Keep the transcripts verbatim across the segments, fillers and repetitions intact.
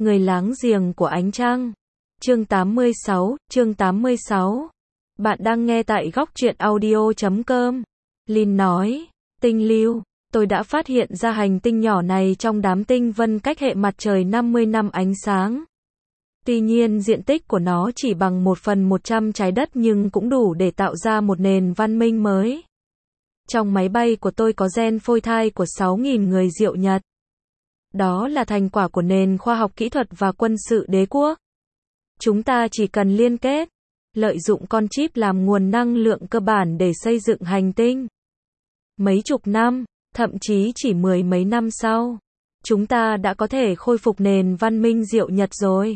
Người láng giềng của ánh trăng. Chương tám mươi sáu, chương tám mươi sáu. Bạn đang nghe tại góc truyện audio chấm com. Lin nói, tinh lưu, tôi đã phát hiện ra hành tinh nhỏ này trong đám tinh vân cách hệ mặt trời năm mươi năm ánh sáng. Tuy nhiên diện tích của nó chỉ bằng một phần một trăm trái đất nhưng cũng đủ để tạo ra một nền văn minh mới. Trong máy bay của tôi có gen phôi thai của sáu nghìn người Diệu Nhật. Đó là thành quả của nền khoa học kỹ thuật và quân sự đế quốc. Chúng ta chỉ cần liên kết, lợi dụng con chip làm nguồn năng lượng cơ bản để xây dựng hành tinh. Mấy chục năm, thậm chí chỉ mười mấy năm sau, chúng ta đã có thể khôi phục nền văn minh Diệu Nhật rồi.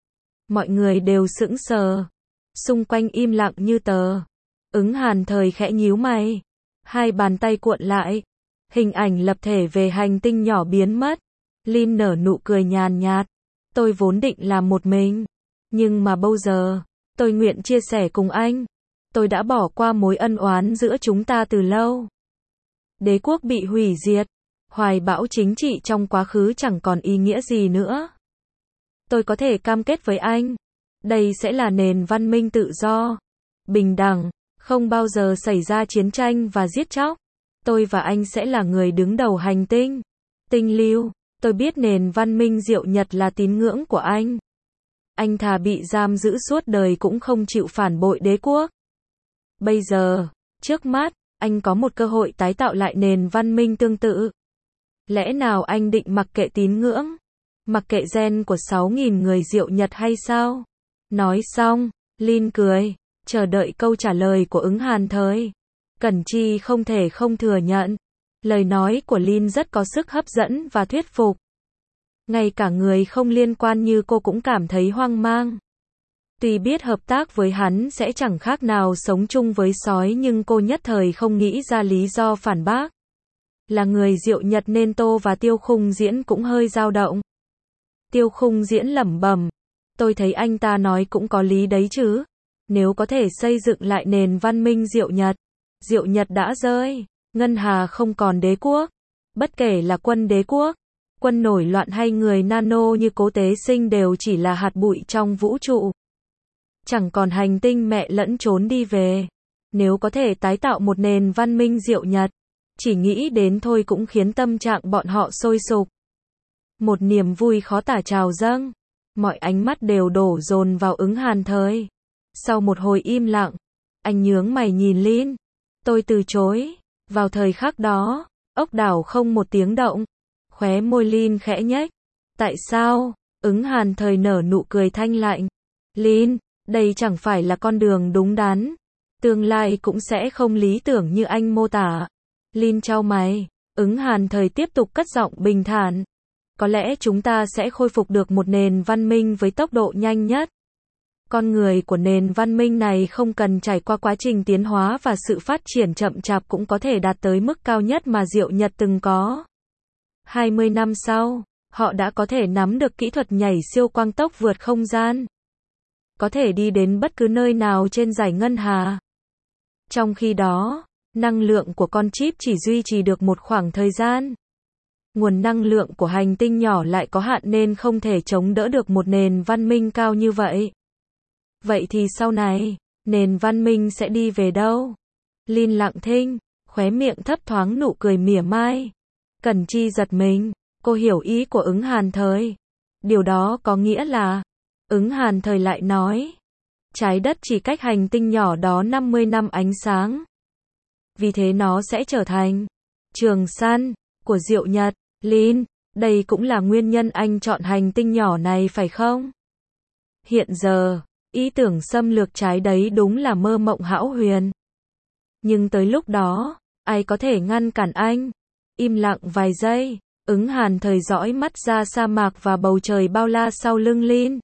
Mọi người đều sững sờ, xung quanh im lặng như tờ. Ứng Hàn Thời khẽ nhíu mày, hai bàn tay cuộn lại, hình ảnh lập thể về hành tinh nhỏ biến mất. Lin nở nụ cười nhàn nhạt, tôi vốn định làm một mình, nhưng mà bây giờ, tôi nguyện chia sẻ cùng anh. Tôi đã bỏ qua mối ân oán giữa chúng ta từ lâu. Đế quốc bị hủy diệt, hoài bão chính trị trong quá khứ chẳng còn ý nghĩa gì nữa. Tôi có thể cam kết với anh, đây sẽ là nền văn minh tự do, bình đẳng, không bao giờ xảy ra chiến tranh và giết chóc. Tôi và anh sẽ là người đứng đầu hành tinh. Tinh lưu, tôi biết nền văn minh Diệu Nhật là tín ngưỡng của anh. Anh thà bị giam giữ suốt đời cũng không chịu phản bội đế quốc. Bây giờ, trước mắt, anh có một cơ hội tái tạo lại nền văn minh tương tự. Lẽ nào anh định mặc kệ tín ngưỡng, mặc kệ gen của sáu nghìn người Diệu Nhật hay sao? Nói xong, Lin cười, chờ đợi câu trả lời của Ứng Hàn Thời. Cẩn Chi không thể không thừa nhận, lời nói của Lin rất có sức hấp dẫn và thuyết phục. Ngay cả người không liên quan như cô cũng cảm thấy hoang mang. Tuy biết hợp tác với hắn sẽ chẳng khác nào sống chung với sói nhưng cô nhất thời không nghĩ ra lý do phản bác. Là người Diệu Nhật nên Tô và Tiêu Khung Diễn cũng hơi dao động. Tiêu Khung Diễn lẩm bẩm, tôi thấy anh ta nói cũng có lý đấy chứ. Nếu có thể xây dựng lại nền văn minh Diệu Nhật, Diệu Nhật đã rơi, Ngân Hà không còn đế quốc. Bất kể là quân đế quốc, quân nổi loạn hay người nano như Cố Tế Sinh đều chỉ là hạt bụi trong vũ trụ. Chẳng còn hành tinh mẹ lẫn trốn đi về. Nếu có thể tái tạo một nền văn minh Diệu Nhật, chỉ nghĩ đến thôi cũng khiến tâm trạng bọn họ sôi sục. Một niềm vui khó tả trào dâng, mọi ánh mắt đều đổ dồn vào Ứng Hàn Thời. Sau một hồi im lặng, anh nhướng mày nhìn Lin. Tôi từ chối. Vào thời khắc đó, ốc đảo không một tiếng động. Khóe môi Lin khẽ nhếch. Tại sao? Ứng Hàn Thời nở nụ cười thanh lạnh. Lin, đây chẳng phải là con đường đúng đắn. Tương lai cũng sẽ không lý tưởng như anh mô tả. Lin chau mày. Ứng Hàn Thời tiếp tục cất giọng bình thản. Có lẽ chúng ta sẽ khôi phục được một nền văn minh với tốc độ nhanh nhất. Con người của nền văn minh này không cần trải qua quá trình tiến hóa và sự phát triển chậm chạp cũng có thể đạt tới mức cao nhất mà Diệu Nhật từng có. hai mươi năm sau, họ đã có thể nắm được kỹ thuật nhảy siêu quang tốc vượt không gian. Có thể đi đến bất cứ nơi nào trên dải Ngân Hà. Trong khi đó, năng lượng của con chip chỉ duy trì được một khoảng thời gian. Nguồn năng lượng của hành tinh nhỏ lại có hạn nên không thể chống đỡ được một nền văn minh cao như vậy. Vậy thì sau này, nền văn minh sẽ đi về đâu? Lin lặng thinh, khóe miệng thấp thoáng nụ cười mỉa mai. Cẩn Chi giật mình, cô hiểu ý của Ứng Hàn Thời. Điều đó có nghĩa là, Ứng Hàn Thời lại nói, trái đất chỉ cách hành tinh nhỏ đó năm mươi năm ánh sáng. Vì thế nó sẽ trở thành trường săn của Diệu Nhật. Lin, đây cũng là nguyên nhân anh chọn hành tinh nhỏ này phải không? Hiện giờ, ý tưởng xâm lược trái đấy đúng là mơ mộng hão huyền. Nhưng tới lúc đó, ai có thể ngăn cản anh? Im lặng vài giây, Ứng Hàn Thời dõi mắt ra sa mạc và bầu trời bao la sau lưng Lin.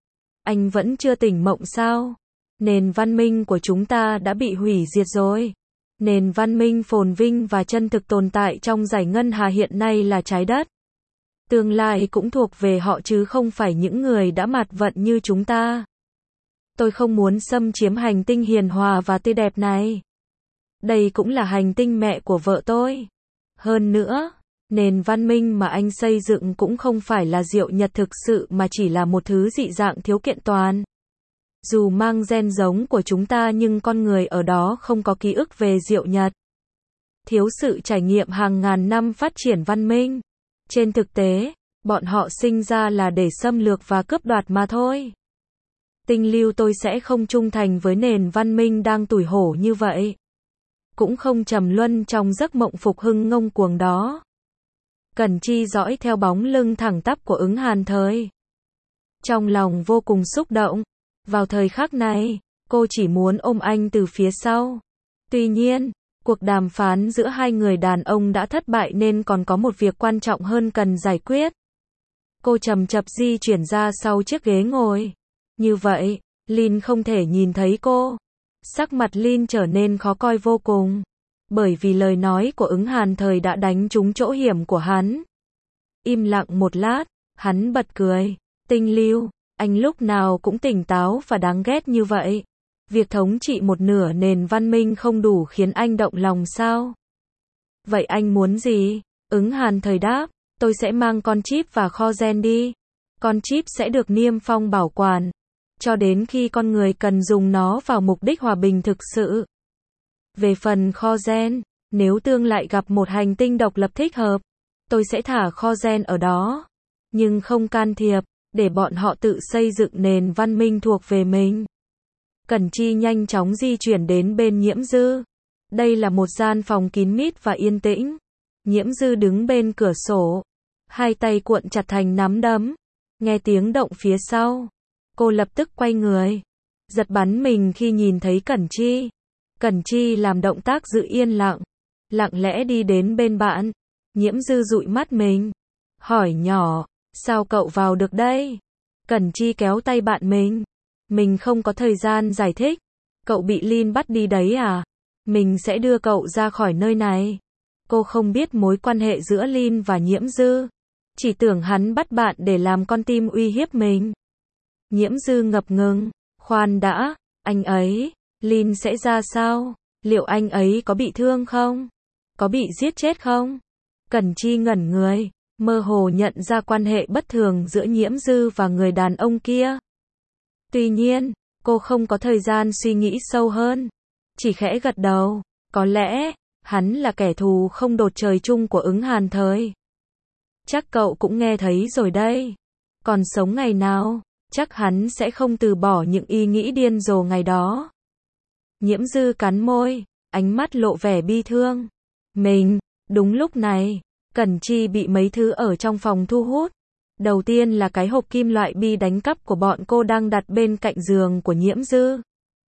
Anh vẫn chưa tỉnh mộng sao? Nền văn minh của chúng ta đã bị hủy diệt rồi. Nền văn minh phồn vinh và chân thực tồn tại trong dải Ngân Hà hiện nay là trái đất. Tương lai cũng thuộc về họ chứ không phải những người đã mạt vận như chúng ta. Tôi không muốn xâm chiếm hành tinh hiền hòa và tươi đẹp này. Đây cũng là hành tinh mẹ của vợ tôi. Hơn nữa, Nền văn minh mà anh xây dựng cũng không phải là Diệu Nhật thực sự mà chỉ là một thứ dị dạng thiếu kiện toàn. Dù mang gen giống của chúng ta nhưng con người ở đó không có ký ức về Diệu Nhật. Thiếu sự trải nghiệm hàng ngàn năm phát triển văn minh. Trên thực tế, bọn họ sinh ra là để xâm lược và cướp đoạt mà thôi. Tinh lưu tôi sẽ không trung thành với nền văn minh đang tủi hổ như vậy. Cũng không trầm luân trong giấc mộng phục hưng ngông cuồng đó. Cẩn Chi dõi theo bóng lưng thẳng tắp của Ứng Hàn Thời. Trong lòng vô cùng xúc động. Vào thời khắc này, cô chỉ muốn ôm anh từ phía sau. Tuy nhiên, cuộc đàm phán giữa hai người đàn ông đã thất bại nên còn có một việc quan trọng hơn cần giải quyết. Cô chậm chậm di chuyển ra sau chiếc ghế ngồi. Như vậy, Lin không thể nhìn thấy cô. Sắc mặt Lin trở nên khó coi vô cùng. Bởi vì lời nói của Ứng Hàn Thời đã đánh trúng chỗ hiểm của hắn. Im lặng một lát, hắn bật cười. Tinh lưu, anh lúc nào cũng tỉnh táo và đáng ghét như vậy. Việc thống trị một nửa nền văn minh không đủ khiến anh động lòng sao? Vậy anh muốn gì? Ứng Hàn Thời đáp, tôi sẽ mang con chip và kho gen đi. Con chip sẽ được niêm phong bảo quản. Cho đến khi con người cần dùng nó vào mục đích hòa bình thực sự. Về phần kho gen, nếu tương lại gặp một hành tinh độc lập thích hợp, tôi sẽ thả kho gen ở đó. Nhưng không can thiệp, để bọn họ tự xây dựng nền văn minh thuộc về mình. Cẩn Chi nhanh chóng di chuyển đến bên Nhiễm Dư. Đây là một gian phòng kín mít và yên tĩnh. Nhiễm Dư đứng bên cửa sổ. Hai tay cuộn chặt thành nắm đấm. Nghe tiếng động phía sau. Cô lập tức quay người. Giật bắn mình khi nhìn thấy Cẩn Chi. Cẩn Chi làm động tác giữ yên lặng. Lặng lẽ đi đến bên bạn. Nhiễm Dư dụi mắt mình. Hỏi nhỏ, sao cậu vào được đây? Cẩn Chi kéo tay bạn mình. Mình không có thời gian giải thích. Cậu bị Lin bắt đi đấy à? Mình sẽ đưa cậu ra khỏi nơi này. Cô không biết mối quan hệ giữa Lin và Nhiễm Dư. Chỉ tưởng hắn bắt bạn để làm con tim uy hiếp mình. Nhiễm Dư ngập ngừng. Khoan đã, anh ấy, Lin sẽ ra sao? Liệu anh ấy có bị thương không? Có bị giết chết không? Cẩn Chi ngẩn người, mơ hồ nhận ra quan hệ bất thường giữa Nhiễm Dư và người đàn ông kia. Tuy nhiên, cô không có thời gian suy nghĩ sâu hơn. Chỉ khẽ gật đầu, có lẽ, hắn là kẻ thù không đột trời chung của Ứng Hàn Thời. Chắc cậu cũng nghe thấy rồi đây. Còn sống ngày nào, chắc hắn sẽ không từ bỏ những ý nghĩ điên rồ ngày đó. Nhiễm Dư cắn môi, ánh mắt lộ vẻ bi thương. Mình, đúng lúc này, Cẩn Chi bị mấy thứ ở trong phòng thu hút. Đầu tiên là cái hộp kim loại bi đánh cắp của bọn cô đang đặt bên cạnh giường của Nhiễm Dư.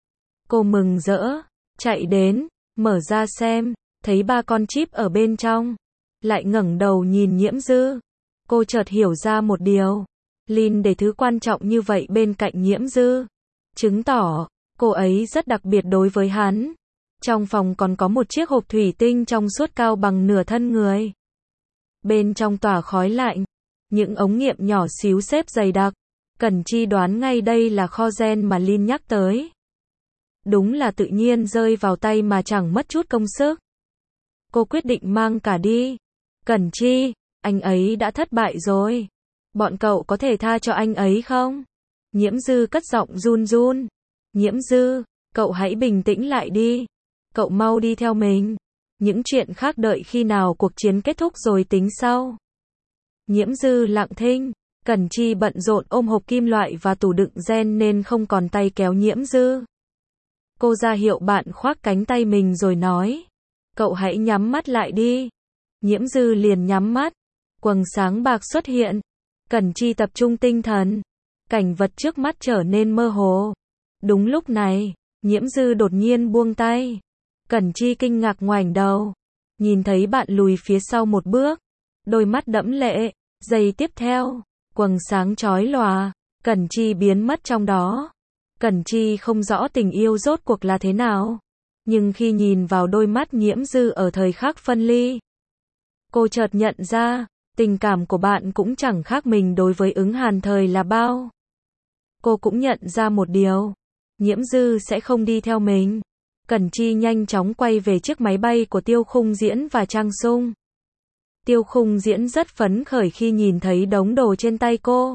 Cô mừng rỡ, chạy đến, mở ra xem, thấy ba con chip ở bên trong. Lại ngẩng đầu nhìn Nhiễm Dư. Cô chợt hiểu ra một điều. Lin để thứ quan trọng như vậy bên cạnh Nhiễm Dư. Chứng tỏ, cô ấy rất đặc biệt đối với hắn. Trong phòng còn có một chiếc hộp thủy tinh trong suốt cao bằng nửa thân người. Bên trong tỏa khói lạnh. Những ống nghiệm nhỏ xíu xếp dày đặc. Cẩn Chi đoán ngay đây là kho gen mà Lin nhắc tới. Đúng là tự nhiên rơi vào tay mà chẳng mất chút công sức. Cô quyết định mang cả đi. Cẩn Chi, anh ấy đã thất bại rồi. Bọn cậu có thể tha cho anh ấy không? Nhiễm Dư cất giọng run run. Nhiễm Dư, cậu hãy bình tĩnh lại đi. Cậu mau đi theo mình. Những chuyện khác đợi khi nào cuộc chiến kết thúc rồi tính sau. Nhiễm Dư lặng thinh. Cẩn Chi bận rộn ôm hộp kim loại và tủ đựng gen nên không còn tay kéo Nhiễm Dư. Cô ra hiệu bạn khoác cánh tay mình rồi nói. Cậu hãy nhắm mắt lại đi. Nhiễm Dư liền nhắm mắt. Quầng sáng bạc xuất hiện. Cẩn Chi tập trung tinh thần. Cảnh vật trước mắt trở nên mơ hồ. Đúng lúc này, Nhiễm Dư đột nhiên buông tay. Cẩn Chi kinh ngạc ngoảnh đầu. Nhìn thấy bạn lùi phía sau một bước. Đôi mắt đẫm lệ. Giây tiếp theo, quầng sáng chói lòa. Cẩn Chi biến mất trong đó. Cẩn Chi không rõ tình yêu rốt cuộc là thế nào. Nhưng khi nhìn vào đôi mắt Nhiễm Dư ở thời khắc phân ly, cô chợt nhận ra, tình cảm của bạn cũng chẳng khác mình đối với Ứng Hàn Thời là bao. Cô cũng nhận ra một điều. Nhiễm Dư sẽ không đi theo mình. Cẩn Chi nhanh chóng quay về chiếc máy bay của Tiêu Khung Diễn và Trang Sung. Tiêu Khung Diễn rất phấn khởi khi nhìn thấy đống đồ trên tay cô.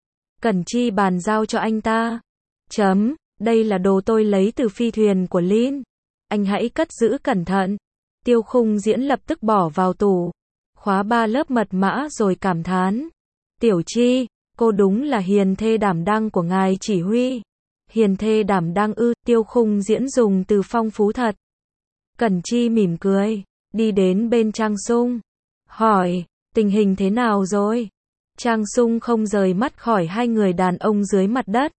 Cẩn Chi bàn giao cho anh ta. Chấm, đây là đồ tôi lấy từ phi thuyền của Lin. Anh hãy cất giữ cẩn thận. Tiêu Khung Diễn lập tức bỏ vào tủ, khóa ba lớp mật mã rồi cảm thán. Tiểu Chi, cô đúng là hiền thê đảm đang của ngài chỉ huy. Hiền thê đảm đang ư? Tiêu Khung Diễn dùng từ phong phú thật. Cẩn Chi mỉm cười, đi đến bên Trang Sung, hỏi, tình hình thế nào rồi? Trang Sung không rời mắt khỏi hai người đàn ông dưới mặt đất.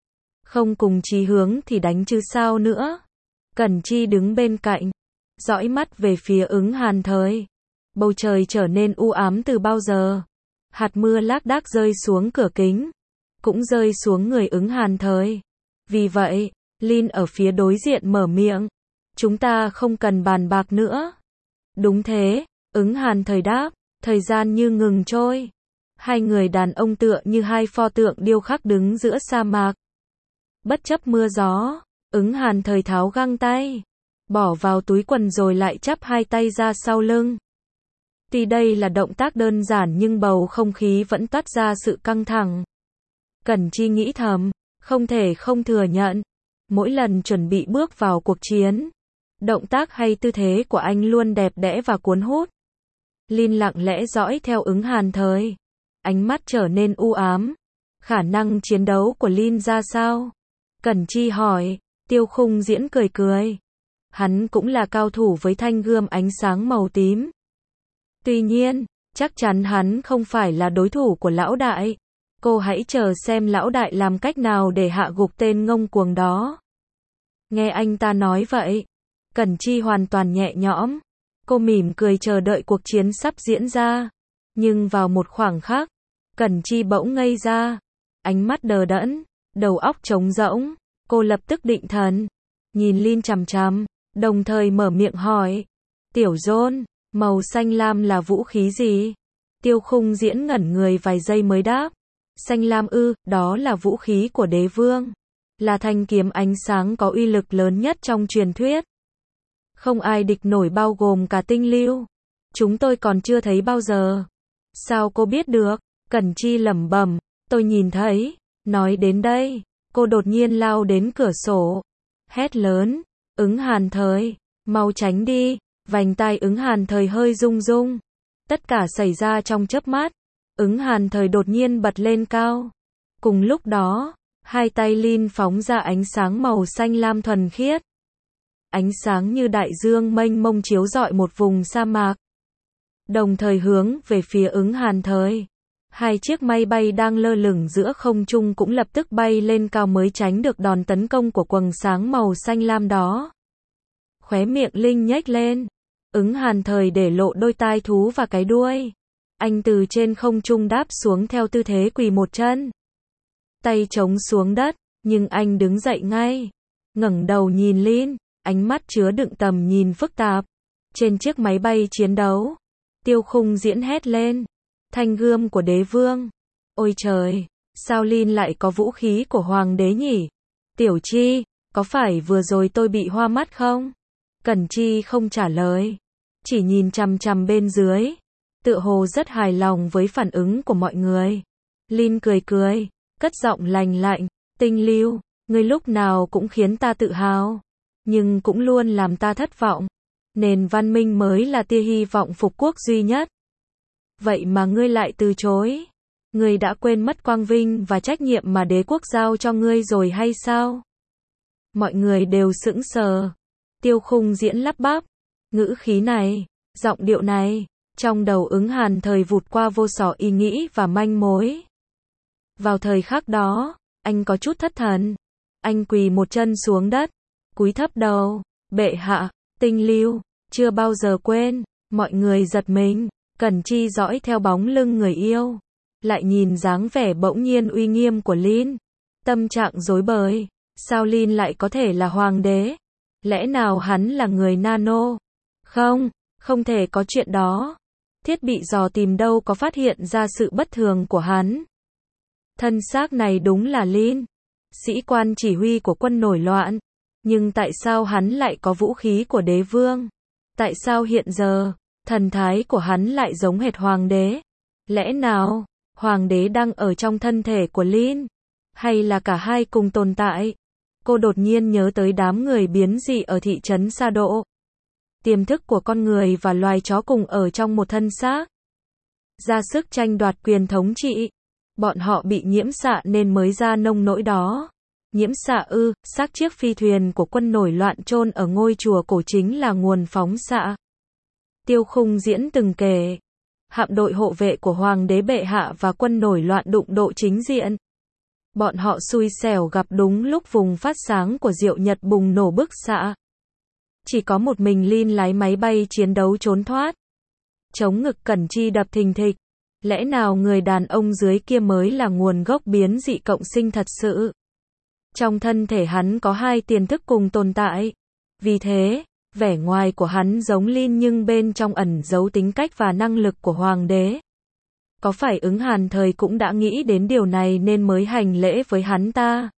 Không cùng chí hướng thì đánh chứ sao nữa. Cẩn Chi đứng bên cạnh, dõi mắt về phía Ứng Hàn Thời. Bầu trời trở nên u ám từ bao giờ. Hạt mưa lác đác rơi xuống cửa kính, cũng rơi xuống người Ứng Hàn Thời. Vì vậy, Lin ở phía đối diện mở miệng. Chúng ta không cần bàn bạc nữa. Đúng thế, Ứng Hàn Thời đáp, thời gian như ngừng trôi. Hai người đàn ông tựa như hai pho tượng điêu khắc đứng giữa sa mạc. Bất chấp mưa gió, Ứng Hàn Thời tháo găng tay, bỏ vào túi quần rồi lại chắp hai tay ra sau lưng. Tuy đây là động tác đơn giản nhưng bầu không khí vẫn toát ra sự căng thẳng. Cẩn Chi nghĩ thầm, không thể không thừa nhận, mỗi lần chuẩn bị bước vào cuộc chiến, động tác hay tư thế của anh luôn đẹp đẽ và cuốn hút. Lin lặng lẽ dõi theo Ứng Hàn Thời, ánh mắt trở nên u ám. Khả năng chiến đấu của Lin ra sao? Cẩn Chi hỏi. Tiêu Khung Diễn cười cười. Hắn cũng là cao thủ với thanh gươm ánh sáng màu tím. Tuy nhiên, chắc chắn hắn không phải là đối thủ của lão đại. Cô hãy chờ xem lão đại làm cách nào để hạ gục tên ngông cuồng đó. Nghe anh ta nói vậy, Cẩn Chi hoàn toàn nhẹ nhõm. Cô mỉm cười chờ đợi cuộc chiến sắp diễn ra. Nhưng vào một khoảng khắc, Cẩn Chi bỗng ngây ra. Ánh mắt đờ đẫn, đầu óc trống rỗng. Cô lập tức định thần, nhìn Lin chằm chằm, đồng thời mở miệng hỏi. Tiểu John, màu xanh lam là vũ khí gì? Tiêu Khung Diễn ngẩn người vài giây mới đáp. Xanh lam ư, đó là vũ khí của đế vương. Là thanh kiếm ánh sáng có uy lực lớn nhất trong truyền thuyết. Không ai địch nổi bao gồm cả tinh lưu. Chúng tôi còn chưa thấy bao giờ. Sao cô biết được? Cẩn Chi lẩm bẩm, tôi nhìn thấy. Nói đến đây, cô đột nhiên lao đến cửa sổ. Hét lớn, Ứng Hàn Thời, mau tránh đi. Vành tai Ứng Hàn Thời hơi rung rung. Tất cả xảy ra trong chớp mắt. Ứng Hàn Thời đột nhiên bật lên cao. Cùng lúc đó, hai tay Lin phóng ra ánh sáng màu xanh lam thuần khiết. Ánh sáng như đại dương mênh mông chiếu rọi một vùng sa mạc. Đồng thời hướng về phía Ứng Hàn Thời. Hai chiếc máy bay đang lơ lửng giữa không trung cũng lập tức bay lên cao mới tránh được đòn tấn công của quầng sáng màu xanh lam đó. Khóe miệng Linh nhếch lên. Ứng Hàn Thời để lộ đôi tai thú và cái đuôi. Anh từ trên không trung đáp xuống theo tư thế quỳ một chân. Tay chống xuống đất, nhưng anh đứng dậy ngay. Ngẩng đầu nhìn Lin, ánh mắt chứa đựng tầm nhìn phức tạp. Trên chiếc máy bay chiến đấu, Tiêu Khung Diễn hét lên. Thanh gươm của đế vương. Ôi trời, sao Lin lại có vũ khí của hoàng đế nhỉ? Tiểu Chi, có phải vừa rồi tôi bị hoa mắt không? Cẩn Chi không trả lời, chỉ nhìn chằm chằm bên dưới, tựa hồ rất hài lòng với phản ứng của mọi người. Lin cười cười, cất giọng lành lạnh, Tinh Lưu, ngươi lúc nào cũng khiến ta tự hào, nhưng cũng luôn làm ta thất vọng. Nền văn minh mới là tia hy vọng phục quốc duy nhất. Vậy mà ngươi lại từ chối. Ngươi đã quên mất quang vinh và trách nhiệm mà đế quốc giao cho ngươi rồi hay sao? Mọi người đều sững sờ. Tiêu Khung Diễn lắp bắp. Ngữ khí này, giọng điệu này, trong đầu Ứng Hàn Thời vụt qua vô số ý nghĩ và manh mối. Vào thời khắc đó, anh có chút thất thần. Anh quỳ một chân xuống đất, cúi thấp đầu. Bệ hạ, Tinh Lưu, chưa bao giờ quên. Mọi người giật mình. Cẩn Chi dõi theo bóng lưng người yêu, lại nhìn dáng vẻ bỗng nhiên uy nghiêm của Lin. Tâm trạng rối bời, sao Lin lại có thể là hoàng đế? Lẽ nào hắn là người nano? Không, không thể có chuyện đó. Thiết bị dò tìm đâu có phát hiện ra sự bất thường của hắn. Thân xác này đúng là Lin, sĩ quan chỉ huy của quân nổi loạn. Nhưng tại sao hắn lại có vũ khí của đế vương? Tại sao hiện giờ, Thần thái của hắn lại giống hệt hoàng đế. Lẽ nào, hoàng đế đang ở trong thân thể của Lin? Hay là cả hai cùng tồn tại? Cô đột nhiên nhớ tới đám người biến dị ở thị trấn Sa Độ. Tiềm thức của con người và loài chó cùng ở trong một thân xác. Ra sức tranh đoạt quyền thống trị. Bọn họ bị nhiễm xạ nên mới ra nông nỗi đó. Nhiễm xạ ư, xác chiếc phi thuyền của quân nổi loạn chôn ở ngôi chùa cổ chính là nguồn phóng xạ. Tiêu Khung Diễn từng kể, hạm đội hộ vệ của hoàng đế bệ hạ và quân nổi loạn đụng độ chính diện. Bọn họ xui xẻo gặp đúng lúc vùng phát sáng của Diệu Nhật bùng nổ bức xạ. Chỉ có một mình Lin lái máy bay chiến đấu trốn thoát. Chống ngực Cẩn Chi đập thình thịch. Lẽ nào người đàn ông dưới kia mới là nguồn gốc biến dị cộng sinh thật sự? Trong thân thể hắn có hai tiềm thức cùng tồn tại. Vì thế, vẻ ngoài của hắn giống Lin nhưng bên trong ẩn giấu tính cách và năng lực của hoàng đế. Có phải Ứng Hàn Thời cũng đã nghĩ đến điều này nên mới hành lễ với hắn ta?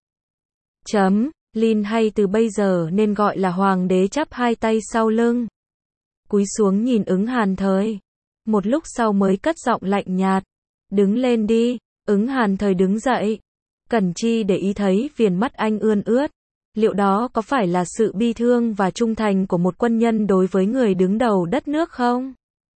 Chấm, Lin hay từ bây giờ nên gọi là hoàng đế chắp hai tay sau lưng. Cúi xuống nhìn Ứng Hàn Thời. Một lúc sau mới cất giọng lạnh nhạt. Đứng lên đi. Ứng Hàn Thời đứng dậy. Cẩn Chi để ý thấy viền mắt anh ươn ướt. Liệu đó có phải là sự bi thương và trung thành của một quân nhân đối với người đứng đầu đất nước không?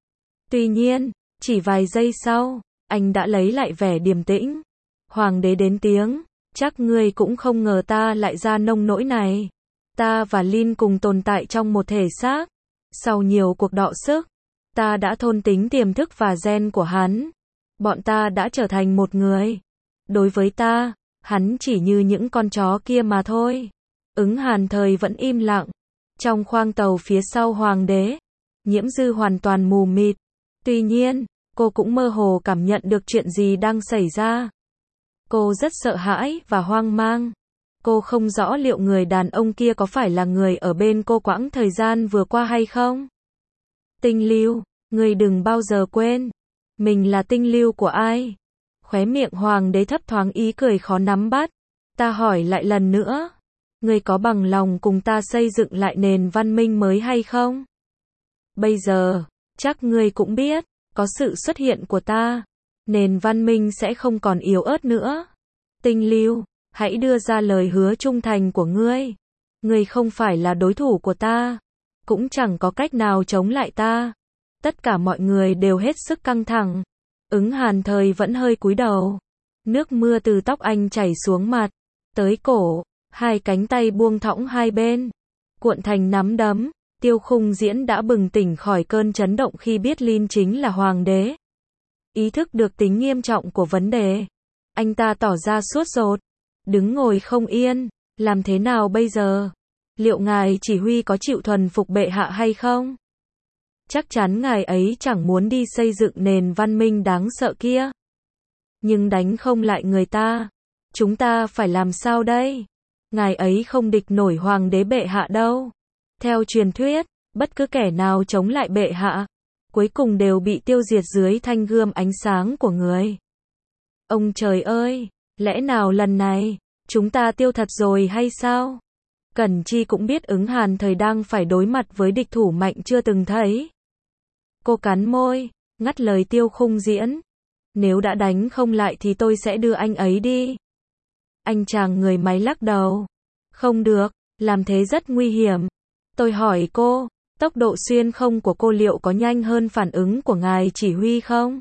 Tuy nhiên, chỉ vài giây sau, anh đã lấy lại vẻ điềm tĩnh. Hoàng đế đến tiếng, chắc ngươi cũng không ngờ ta lại ra nông nỗi này. Ta và Lin cùng tồn tại trong một thể xác. Sau nhiều cuộc đọ sức, ta đã thôn tính tiềm thức và gen của hắn. Bọn ta đã trở thành một người. Đối với ta, hắn chỉ như những con chó kia mà thôi. Ứng Hàn Thời vẫn im lặng. Trong khoang tàu phía sau hoàng đế, Nhiễm Dư hoàn toàn mù mịt. Tuy nhiên, cô cũng mơ hồ cảm nhận được chuyện gì đang xảy ra. Cô rất sợ hãi và hoang mang. Cô không rõ liệu người đàn ông kia có phải là người ở bên cô quãng thời gian vừa qua hay không. Tinh Lưu, người đừng bao giờ quên. Mình là tinh lưu của ai? Khóe miệng hoàng đế thấp thoáng ý cười khó nắm bắt. Ta hỏi lại lần nữa. Ngươi có bằng lòng cùng ta xây dựng lại nền văn minh mới hay không? Bây giờ, chắc ngươi cũng biết, có sự xuất hiện của ta, nền văn minh sẽ không còn yếu ớt nữa. Tinh Lưu, hãy đưa ra lời hứa trung thành của ngươi. Ngươi không phải là đối thủ của ta, cũng chẳng có cách nào chống lại ta. Tất cả mọi người đều hết sức căng thẳng. Ứng Hàn Thời vẫn hơi cúi đầu. Nước mưa từ tóc anh chảy xuống mặt, tới cổ, hai cánh tay buông thõng hai bên, cuộn thành nắm đấm. Tiêu Khung Diễn đã bừng tỉnh khỏi cơn chấn động khi biết Lin chính là hoàng đế. Ý thức được tính nghiêm trọng của vấn đề, anh ta tỏ ra sốt ruột, đứng ngồi không yên. Làm thế nào bây giờ? Liệu ngài chỉ huy có chịu thuần phục bệ hạ hay không? Chắc chắn ngài ấy chẳng muốn đi xây dựng nền văn minh đáng sợ kia. Nhưng đánh không lại người ta. Chúng ta phải làm sao đây? Ngài ấy không địch nổi hoàng đế bệ hạ đâu. Theo truyền thuyết, bất cứ kẻ nào chống lại bệ hạ, cuối cùng đều bị tiêu diệt dưới thanh gươm ánh sáng của người. Ông trời ơi, lẽ nào lần này, chúng ta tiêu thật rồi hay sao? Cẩn Chi cũng biết Ứng Hàn Thời đang phải đối mặt với địch thủ mạnh chưa từng thấy. Cô cắn môi, ngắt lời Tiêu Khung Diễn. Nếu đã đánh không lại thì tôi sẽ đưa anh ấy đi. Anh chàng người máy lắc đầu. Không được, làm thế rất nguy hiểm. Tôi hỏi cô, tốc độ xuyên không của cô liệu có nhanh hơn phản ứng của ngài chỉ huy không?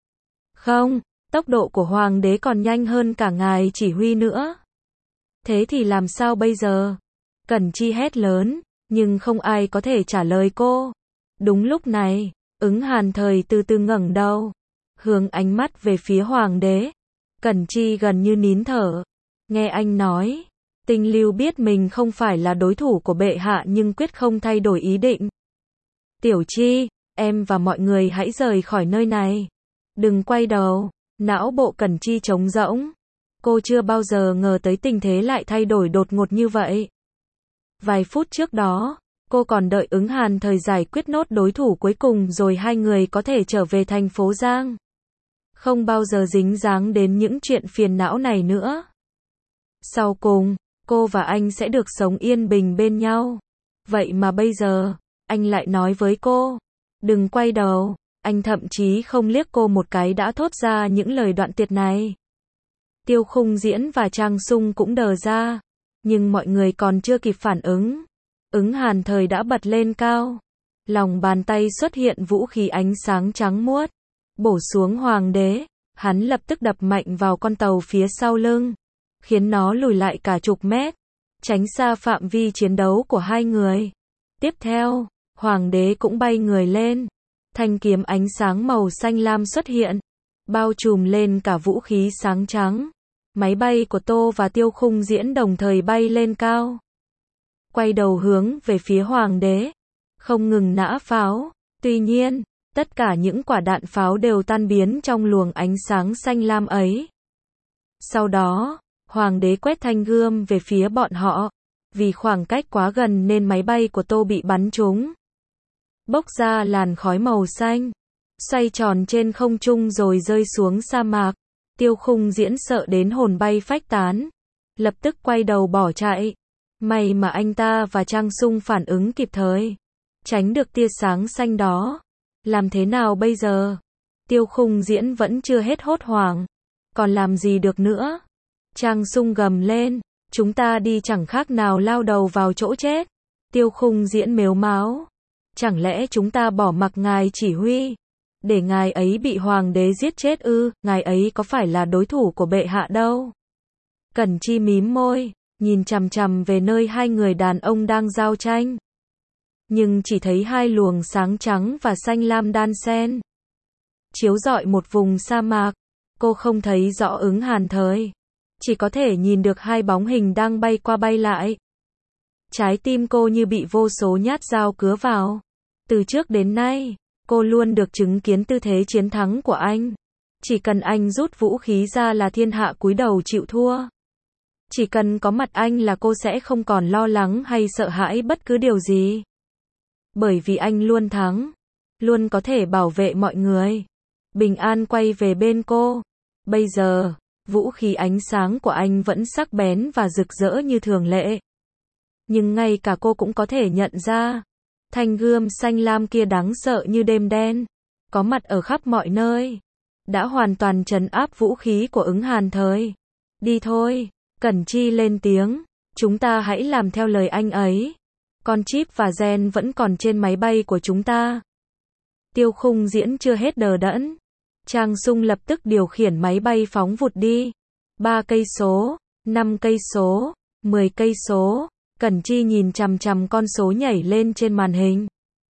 Không, tốc độ của hoàng đế còn nhanh hơn cả ngài chỉ huy nữa. Thế thì làm sao bây giờ? Cẩn Chi hét lớn, nhưng không ai có thể trả lời cô. Đúng lúc này, Ứng Hàn Thời từ từ ngẩng đầu, hướng ánh mắt về phía hoàng đế. Cẩn Chi gần như nín thở. Nghe anh nói, Tinh Lưu biết mình không phải là đối thủ của bệ hạ nhưng quyết không thay đổi ý định. Tiểu Chi, em và mọi người hãy rời khỏi nơi này. Đừng quay đầu. Não bộ Cẩn Chi trống rỗng. Cô chưa bao giờ ngờ tới tình thế lại thay đổi đột ngột như vậy. Vài phút trước đó, cô còn đợi Ứng Hàn Thời giải quyết nốt đối thủ cuối cùng rồi hai người có thể trở về thành phố Giang. Không bao giờ dính dáng đến những chuyện phiền não này nữa. Sau cùng, cô và anh sẽ được sống yên bình bên nhau. Vậy mà bây giờ, anh lại nói với cô, Đừng quay đầu. Anh thậm chí không liếc cô một cái đã thốt ra những lời đoạn tuyệt này. Tiêu Khung Diễn và Trang Sung cũng đờ ra. Nhưng mọi người còn chưa kịp phản ứng. Ứng Hàn Thời đã bật lên cao. Lòng bàn tay xuất hiện vũ khí ánh sáng trắng muốt. Bổ xuống hoàng đế. Hắn lập tức đập mạnh vào con tàu phía sau lưng. Khiến nó lùi lại cả chục mét. Tránh xa phạm vi chiến đấu của hai người. Tiếp theo, hoàng đế cũng bay người lên. Thanh kiếm ánh sáng màu xanh lam xuất hiện. Bao trùm lên cả vũ khí sáng trắng. Máy bay của Tô và Tiêu Khung Diễn đồng thời bay lên cao. Quay đầu hướng về phía hoàng đế. Không ngừng nã pháo. Tuy nhiên, tất cả những quả đạn pháo đều tan biến trong luồng ánh sáng xanh lam ấy. Sau đó, hoàng đế quét thanh gươm về phía bọn họ. Vì khoảng cách quá gần nên máy bay của Tô bị bắn trúng. Bốc ra làn khói màu xanh. Xoay tròn trên không trung rồi rơi xuống sa mạc. Tiêu Khung Diễn sợ đến hồn bay phách tán. Lập tức quay đầu bỏ chạy. May mà anh ta và Trang Sung phản ứng kịp thời. Tránh được tia sáng xanh đó. Làm thế nào bây giờ? Tiêu Khung Diễn vẫn chưa hết hốt hoảng. Còn làm gì được nữa? Trang Sung gầm lên. Chúng ta đi chẳng khác nào lao đầu vào chỗ chết. Tiêu Khung Diễn mếu máo. Chẳng lẽ chúng ta bỏ mặc ngài chỉ huy? Để ngài ấy bị hoàng đế giết chết ư? Ngài ấy có phải là đối thủ của bệ hạ đâu? Cẩn Chi mím môi, nhìn chằm chằm về nơi hai người đàn ông đang giao tranh. Nhưng chỉ thấy hai luồng sáng trắng và xanh lam đan xen. Chiếu rọi một vùng sa mạc. Cô không thấy rõ Ứng Hàn Thời. Chỉ có thể nhìn được hai bóng hình đang bay qua bay lại. Trái tim cô như bị vô số nhát dao cứa vào. Từ trước đến nay, cô luôn được chứng kiến tư thế chiến thắng của anh. Chỉ cần anh rút vũ khí ra là thiên hạ cúi đầu chịu thua. Chỉ cần có mặt anh là cô sẽ không còn lo lắng hay sợ hãi bất cứ điều gì. Bởi vì anh luôn thắng. Luôn có thể bảo vệ mọi người. Bình an quay về bên cô. Bây giờ, vũ khí ánh sáng của anh vẫn sắc bén và rực rỡ như thường lệ. Nhưng ngay cả cô cũng có thể nhận ra. Thanh gươm xanh lam kia đáng sợ như đêm đen. Có mặt ở khắp mọi nơi. Đã hoàn toàn trấn áp vũ khí của Ứng Hàn Thời. Đi thôi. Cẩn Chi lên tiếng. Chúng ta hãy làm theo lời anh ấy. Con chip và gen vẫn còn trên máy bay của chúng ta. Tiêu Khung Diễn chưa hết đờ đẫn. Trang Sung lập tức điều khiển máy bay phóng vụt đi. Ba cây số, năm cây số, mười cây số. Cẩn Chi nhìn chằm chằm con số nhảy lên trên màn hình.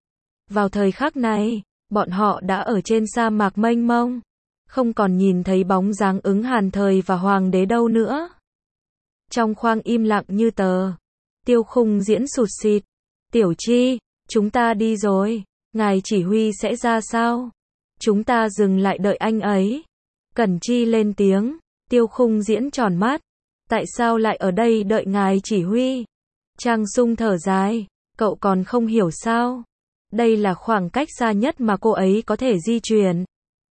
Vào thời khắc này, bọn họ đã ở trên sa mạc mênh mông. Không còn nhìn thấy bóng dáng Ứng Hàn Thời và hoàng đế đâu nữa. Trong khoang im lặng như tờ. Tiêu Khung Diễn sụt sịt. Tiểu Chi, chúng ta đi rồi. Ngài chỉ huy sẽ ra sao? Chúng ta dừng lại đợi anh ấy. Cẩn Chi lên tiếng. Tiêu Khung Diễn tròn mắt. Tại sao lại ở đây đợi ngài chỉ huy? Trang Sung thở dài. Cậu còn không hiểu sao? Đây là khoảng cách xa nhất mà cô ấy có thể di chuyển.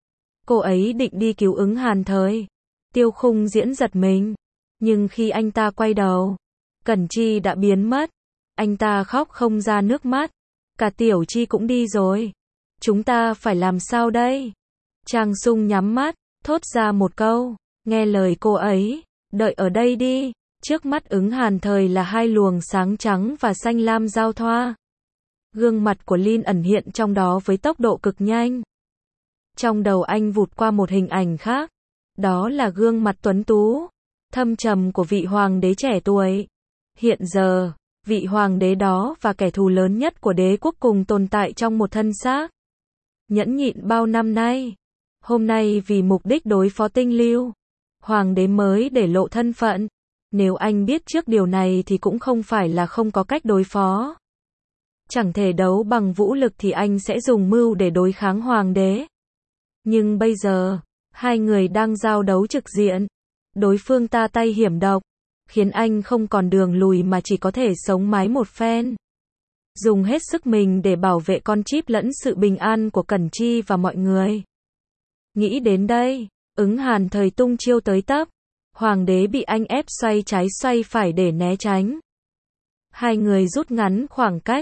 Cô ấy định đi cứu Ứng Hàn Thời. Tiêu Khung Diễn giật mình. Nhưng khi anh ta quay đầu, Cẩn Chi đã biến mất. Anh ta khóc không ra nước mắt. Cả Tiểu Chi cũng đi rồi. Chúng ta phải làm sao đây? Trang Sung nhắm mắt, thốt ra một câu. Nghe lời cô ấy, đợi ở đây đi. Trước mắt Ứng Hàn Thời là hai luồng sáng trắng và xanh lam giao thoa. Gương mặt của Lin ẩn hiện trong đó với tốc độ cực nhanh. Trong đầu anh vụt qua một hình ảnh khác. Đó là gương mặt tuấn tú, thâm trầm của vị hoàng đế trẻ tuổi. Hiện giờ, vị hoàng đế đó và kẻ thù lớn nhất của đế quốc cùng tồn tại trong một thân xác. Nhẫn nhịn bao năm nay. Hôm nay vì mục đích đối phó Tinh Lưu, hoàng đế mới để lộ thân phận. Nếu anh biết trước điều này thì cũng không phải là không có cách đối phó. Chẳng thể đấu bằng vũ lực thì anh sẽ dùng mưu để đối kháng hoàng đế. Nhưng bây giờ, hai người đang giao đấu trực diện. Đối phương ta tay hiểm độc, khiến anh không còn đường lùi mà chỉ có thể sống mái một phen. Dùng hết sức mình để bảo vệ con chip lẫn sự bình an của Cẩn Chi và mọi người. Nghĩ đến đây, Ứng Hàn Thời tung chiêu tới tấp. Hoàng đế bị anh ép xoay trái xoay phải để né tránh. Hai người rút ngắn khoảng cách.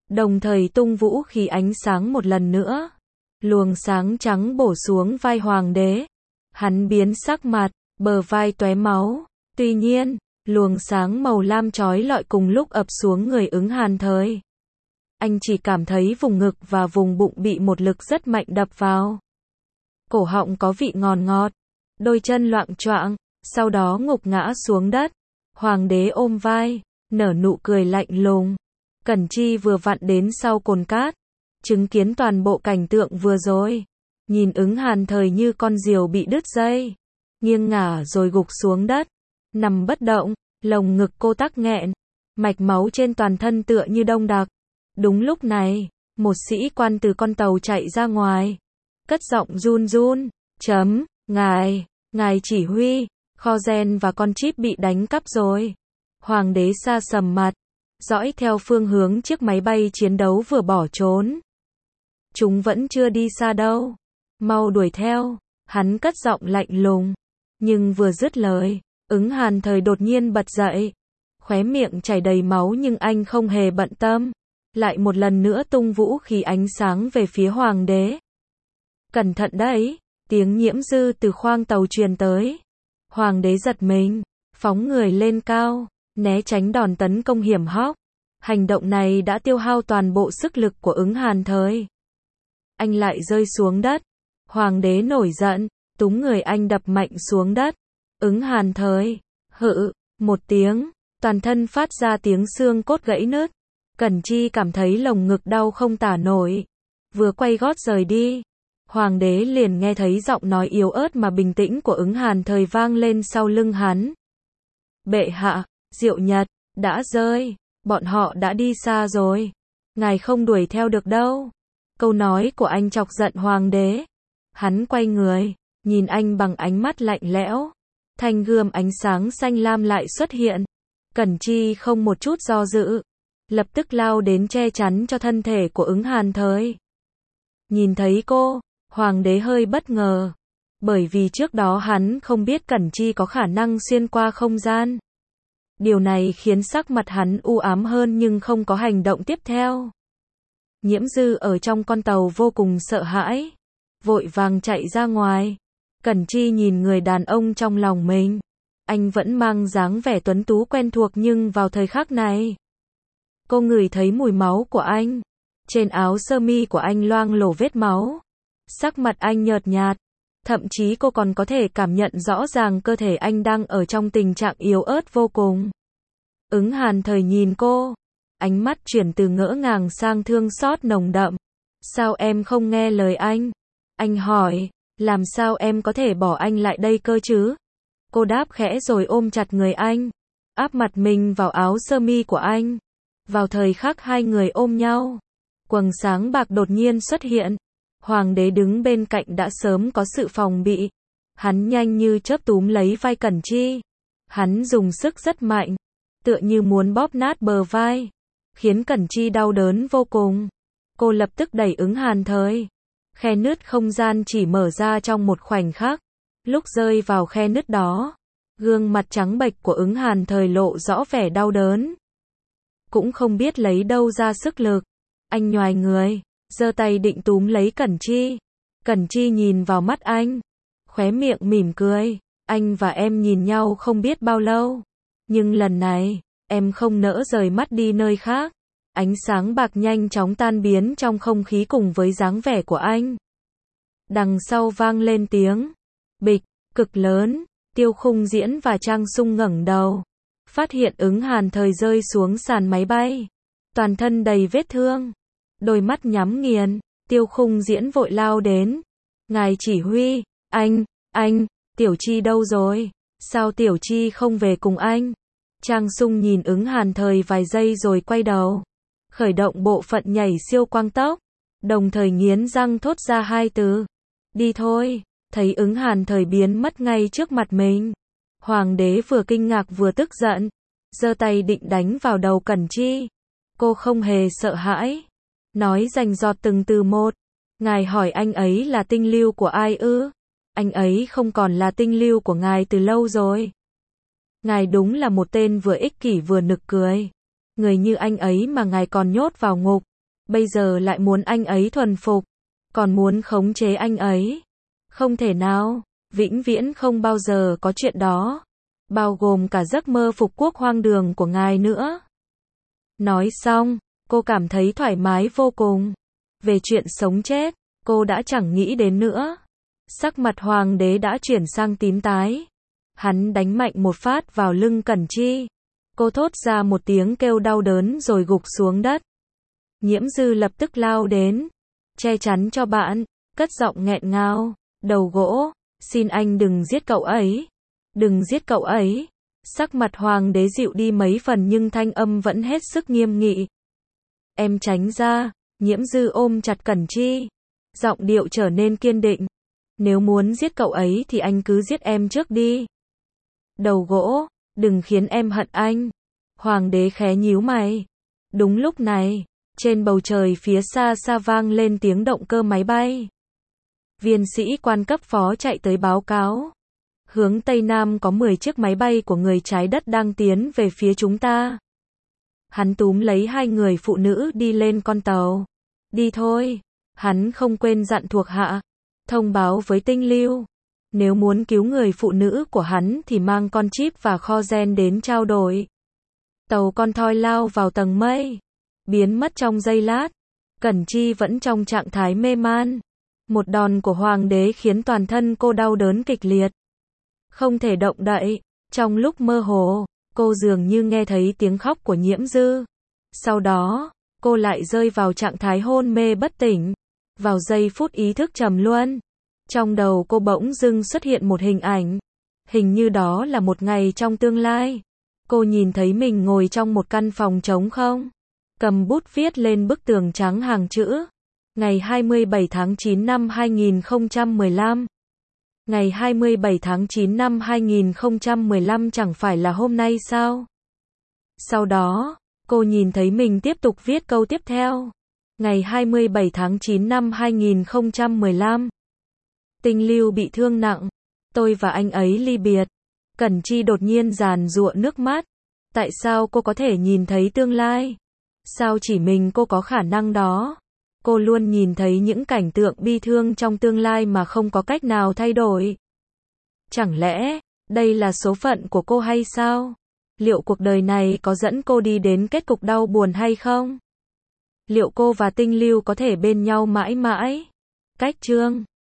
đồng thời tung vũ khí ánh sáng một lần nữa. Luồng sáng trắng bổ xuống vai hoàng đế. Hắn biến sắc mặt, bờ vai tóe máu. Tuy nhiên, luồng sáng màu lam chói lọi cùng lúc ập xuống người Ứng Hàn Thời. Anh chỉ cảm thấy vùng ngực và vùng bụng bị một lực rất mạnh đập vào. Cổ họng có vị ngọt ngọt, đôi chân loạng choạng, sau đó ngục ngã xuống đất. Hoàng đế ôm vai, nở nụ cười lạnh lùng. Cẩn Chi vừa vặn đến sau cồn cát, chứng kiến toàn bộ cảnh tượng vừa rồi. Nhìn Ứng Hàn Thời như con diều bị đứt dây, nghiêng ngả rồi gục xuống đất, nằm bất động, lồng ngực cô tắc nghẹn, mạch máu trên toàn thân tựa như đông đặc. Đúng lúc này, một sĩ quan từ con tàu chạy ra ngoài, cất giọng run run, chấm, ngài, ngài chỉ huy, kho gen và con chip bị đánh cắp rồi. Hoàng đế sa sầm mặt, dõi theo phương hướng chiếc máy bay chiến đấu vừa bỏ trốn. Chúng vẫn chưa đi xa đâu, mau đuổi theo, hắn cất giọng lạnh lùng. Nhưng vừa dứt lời, Ứng Hàn Thời đột nhiên bật dậy, khóe miệng chảy đầy máu nhưng anh không hề bận tâm, lại một lần nữa tung vũ khí ánh sáng về phía hoàng đế. Cẩn thận đấy, tiếng Nhiễm Dư từ khoang tàu truyền tới. Hoàng đế giật mình, phóng người lên cao, né tránh đòn tấn công hiểm hóc. Hành động này đã tiêu hao toàn bộ sức lực của Ứng Hàn Thời. Anh lại rơi xuống đất. Hoàng đế nổi giận, túng người anh đập mạnh xuống đất. Ứng Hàn Thời, hự, một tiếng, toàn thân phát ra tiếng xương cốt gãy nứt. Cẩn Chi cảm thấy lồng ngực đau không tả nổi. Vừa quay gót rời đi, hoàng đế liền nghe thấy giọng nói yếu ớt mà bình tĩnh của Ứng Hàn Thời vang lên sau lưng hắn. Bệ hạ, Diệu Nhật, đã rơi, bọn họ đã đi xa rồi. Ngài không đuổi theo được đâu. Câu nói của anh chọc giận hoàng đế. Hắn quay người, nhìn anh bằng ánh mắt lạnh lẽo. Thanh gươm ánh sáng xanh lam lại xuất hiện. Cẩn Chi không một chút do dự, lập tức lao đến che chắn cho thân thể của Ứng Hàn Thời. Nhìn thấy cô, hoàng đế hơi bất ngờ, bởi vì trước đó hắn không biết Cẩn Chi có khả năng xuyên qua không gian. Điều này khiến sắc mặt hắn u ám hơn nhưng không có hành động tiếp theo. Nhiễm Dư ở trong con tàu vô cùng sợ hãi, vội vàng chạy ra ngoài. Cẩn Chi nhìn người đàn ông trong lòng mình. Anh vẫn mang dáng vẻ tuấn tú quen thuộc nhưng vào thời khắc này, cô ngửi thấy mùi máu của anh. Trên áo sơ mi của anh loang lổ vết máu. Sắc mặt anh nhợt nhạt. Thậm chí cô còn có thể cảm nhận rõ ràng cơ thể anh đang ở trong tình trạng yếu ớt vô cùng. Ứng Hàn Thời nhìn cô, ánh mắt chuyển từ ngỡ ngàng sang thương xót nồng đậm. Sao em không nghe lời anh? Anh hỏi, làm sao em có thể bỏ anh lại đây cơ chứ? Cô đáp khẽ rồi ôm chặt người anh, áp mặt mình vào áo sơ mi của anh. Vào thời khắc hai người ôm nhau, quầng sáng bạc đột nhiên xuất hiện. Hoàng đế đứng bên cạnh đã sớm có sự phòng bị. Hắn nhanh như chớp túm lấy vai Cẩn Chi. Hắn dùng sức rất mạnh, tựa như muốn bóp nát bờ vai, khiến Cẩn Chi đau đớn vô cùng. Cô lập tức đẩy Ứng Hàn Thời. Khe nứt không gian chỉ mở ra trong một khoảnh khắc. Lúc rơi vào khe nứt đó, gương mặt trắng bệch của Ứng Hàn Thời lộ rõ vẻ đau đớn. Cũng không biết lấy đâu ra sức lực, anh nhoài người, giơ tay định túm lấy Cẩn Chi. Cẩn Chi nhìn vào mắt anh, khóe miệng mỉm cười. Anh và em nhìn nhau không biết bao lâu, nhưng lần này, em không nỡ rời mắt đi nơi khác. Ánh sáng bạc nhanh chóng tan biến trong không khí cùng với dáng vẻ của anh. Đằng sau vang lên tiếng bịch, cực lớn. Tiêu Khung Diễn và Trang Sung ngẩng đầu, phát hiện Ứng Hàn Thời rơi xuống sàn máy bay, toàn thân đầy vết thương, đôi mắt nhắm nghiền. Tiêu Khung Diễn vội lao đến. Ngài chỉ huy, anh, anh, Tiểu Chi đâu rồi? Sao Tiểu Chi không về cùng anh? Trang Sung nhìn Ứng Hàn Thời vài giây rồi quay đầu, khởi động bộ phận nhảy siêu quang tốc, đồng thời nghiến răng thốt ra hai từ. Đi thôi. Thấy Ứng Hàn Thời biến mất ngay trước mặt mình, hoàng đế vừa kinh ngạc vừa tức giận, giơ tay định đánh vào đầu Cẩn Chi. Cô không hề sợ hãi, nói rành rọt từng từ một. Ngài hỏi anh ấy là tinh lưu của ai ư? Anh ấy không còn là tinh lưu của ngài từ lâu rồi. Ngài đúng là một tên vừa ích kỷ vừa nực cười. Người như anh ấy mà ngài còn nhốt vào ngục, bây giờ lại muốn anh ấy thuần phục, còn muốn khống chế anh ấy. Không thể nào, vĩnh viễn không bao giờ có chuyện đó, bao gồm cả giấc mơ phục quốc hoang đường của ngài nữa. Nói xong, cô cảm thấy thoải mái vô cùng. Về chuyện sống chết, cô đã chẳng nghĩ đến nữa. Sắc mặt hoàng đế đã chuyển sang tím tái. Hắn đánh mạnh một phát vào lưng Cẩn Chi. Cô thốt ra một tiếng kêu đau đớn rồi gục xuống đất. Nhiễm Dư lập tức lao đến, che chắn cho bạn, cất giọng nghẹn ngào, đầu gỗ, xin anh đừng giết cậu ấy, đừng giết cậu ấy. Sắc mặt hoàng đế dịu đi mấy phần nhưng thanh âm vẫn hết sức nghiêm nghị. Em tránh ra. Nhiễm Dư ôm chặt Cẩn Chi, giọng điệu trở nên kiên định. Nếu muốn giết cậu ấy thì anh cứ giết em trước đi. Đầu gỗ, đừng khiến em hận anh. Hoàng đế khẽ nhíu mày. Đúng lúc này, trên bầu trời phía xa xa vang lên tiếng động cơ máy bay. Viên sĩ quan cấp phó chạy tới báo cáo. Hướng Tây Nam có mười chiếc máy bay của người trái đất đang tiến về phía chúng ta. Hắn túm lấy hai người phụ nữ đi lên con tàu. Đi thôi. Hắn không quên dặn thuộc hạ. Thông báo với Tinh Lưu. Nếu muốn cứu người phụ nữ của hắn thì mang con chip và kho gen đến trao đổi. Tàu con thoi lao vào tầng mây. Biến mất trong giây lát. Cẩn Chi vẫn trong trạng thái mê man. Một đòn của hoàng đế khiến toàn thân cô đau đớn kịch liệt. Không thể động đậy. Trong lúc mơ hồ, cô dường như nghe thấy tiếng khóc của Nhiễm Dư. Sau đó, cô lại rơi vào trạng thái hôn mê bất tỉnh. Vào giây phút ý thức trầm luân, trong đầu cô bỗng dưng xuất hiện một hình ảnh. Hình như đó là một ngày trong tương lai. Cô nhìn thấy mình ngồi trong một căn phòng trống không, cầm bút viết lên bức tường trắng hàng chữ. Ngày hai mươi bảy tháng chín năm hai nghìn không trăm mười lăm. Ngày hai mươi bảy tháng chín năm hai nghìn không trăm mười lăm chẳng phải là hôm nay sao? Sau đó, cô nhìn thấy mình tiếp tục viết câu tiếp theo. Ngày hai mươi bảy tháng chín năm hai nghìn không trăm mười lăm. Tinh Lưu bị thương nặng. Tôi và anh ấy ly biệt. Cẩn Chi đột nhiên giàn giụa nước mắt. Tại sao cô có thể nhìn thấy tương lai? Sao chỉ mình cô có khả năng đó? Cô luôn nhìn thấy những cảnh tượng bi thương trong tương lai mà không có cách nào thay đổi. Chẳng lẽ, đây là số phận của cô hay sao? Liệu cuộc đời này có dẫn cô đi đến kết cục đau buồn hay không? Liệu cô và Tinh Lưu có thể bên nhau mãi mãi? Cách chương